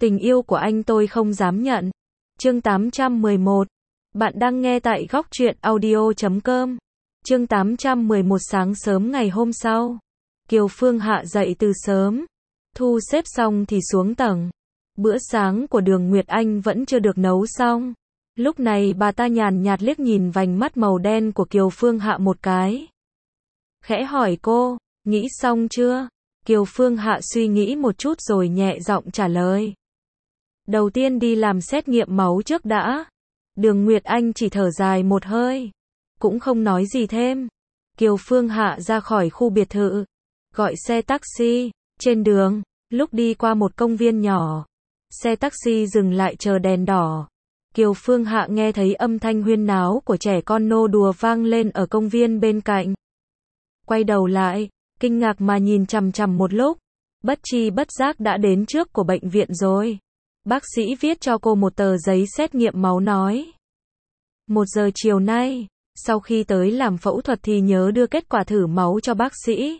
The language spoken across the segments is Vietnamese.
Tình yêu của anh tôi không dám nhận. Chương 811. Bạn đang nghe tại góc truyện audio.com. Chương 811. Sáng sớm ngày hôm sau, Kiều Phương Hạ dậy từ sớm, thu xếp xong thì xuống tầng. Bữa sáng của Đường Nguyệt Anh vẫn chưa được nấu xong. Lúc này bà ta nhàn nhạt liếc nhìn vành mắt màu đen của Kiều Phương Hạ một cái. Khẽ hỏi cô, nghĩ xong chưa? Kiều Phương Hạ suy nghĩ một chút rồi nhẹ giọng trả lời. Đầu tiên đi làm xét nghiệm máu trước đã. Đường Nguyệt Anh chỉ thở dài một hơi, cũng không nói gì thêm. Kiều Phương Hạ ra khỏi khu biệt thự, gọi xe taxi. Trên đường, lúc đi qua một công viên nhỏ, xe taxi dừng lại chờ đèn đỏ. Kiều Phương Hạ nghe thấy âm thanh huyên náo của trẻ con nô đùa vang lên ở công viên bên cạnh. Quay đầu lại, kinh ngạc mà nhìn chằm chằm một lúc, bất tri bất giác đã đến trước của bệnh viện rồi. Bác sĩ viết cho cô một tờ giấy xét nghiệm máu nói. 1 giờ chiều nay, sau khi tới làm phẫu thuật thì nhớ đưa kết quả thử máu cho bác sĩ.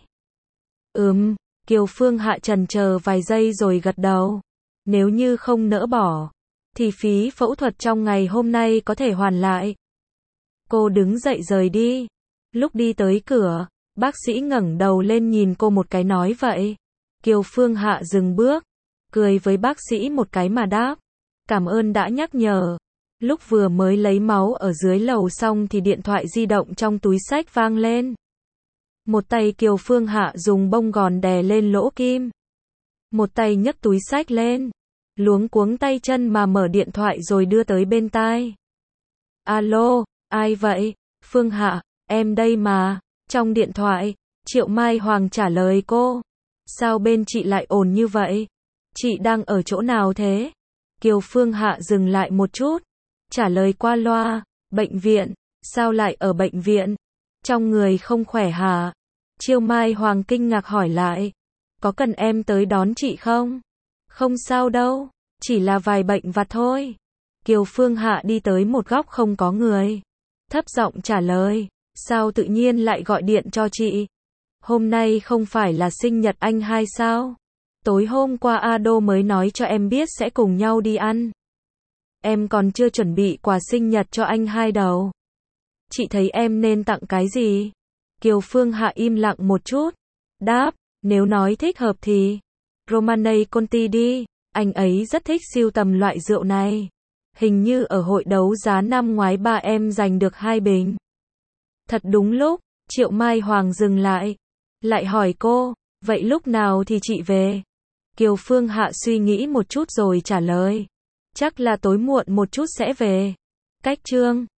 Kiều Phương Hạ chần chờ vài giây rồi gật đầu. Nếu như không nỡ bỏ, thì phí phẫu thuật trong ngày hôm nay có thể hoàn lại. Cô đứng dậy rời đi. Lúc đi tới cửa, bác sĩ ngẩng đầu lên nhìn cô một cái nói vậy. Kiều Phương Hạ dừng bước, cười với bác sĩ một cái mà đáp. Cảm ơn đã nhắc nhở. Lúc vừa mới lấy máu ở dưới lầu xong thì điện thoại di động trong túi xách vang lên. Một tay Kiều Phương Hạ dùng bông gòn đè lên lỗ kim. Một tay nhấc túi xách lên, luống cuống tay chân mà mở điện thoại rồi đưa tới bên tai. Alo, ai vậy? Phương Hạ, em đây mà. Trong điện thoại, Triệu Mai Hoàng trả lời cô. Sao bên chị lại ồn như vậy? Chị đang ở chỗ nào thế? Kiều Phương Hạ dừng lại một chút, trả lời qua loa. Bệnh viện. Sao lại ở bệnh viện? Trong người không khỏe hả? Triệu Mai Hoàng kinh ngạc hỏi lại. Có cần em tới đón chị không? Không sao đâu, chỉ là vài bệnh vặt thôi. Kiều Phương Hạ đi tới một góc không có người, thấp giọng trả lời. Sao tự nhiên lại gọi điện cho chị? Hôm nay không phải là sinh nhật anh hai sao? Tối hôm qua Ado mới nói cho em biết sẽ cùng nhau đi ăn. Em còn chưa chuẩn bị quà sinh nhật cho anh hai đâu. Chị thấy em nên tặng cái gì? Kiều Phương Hạ im lặng một chút, đáp, nếu nói thích hợp thì Romanei Conti đi, anh ấy rất thích sưu tầm loại rượu này. Hình như ở hội đấu giá năm ngoái ba em giành được 2 bình. Thật đúng lúc, Triệu Mai Hoàng dừng lại, lại hỏi cô, vậy lúc nào thì chị về? Kiều Phương Hạ suy nghĩ một chút rồi trả lời, chắc là tối muộn một chút sẽ về. Cách chương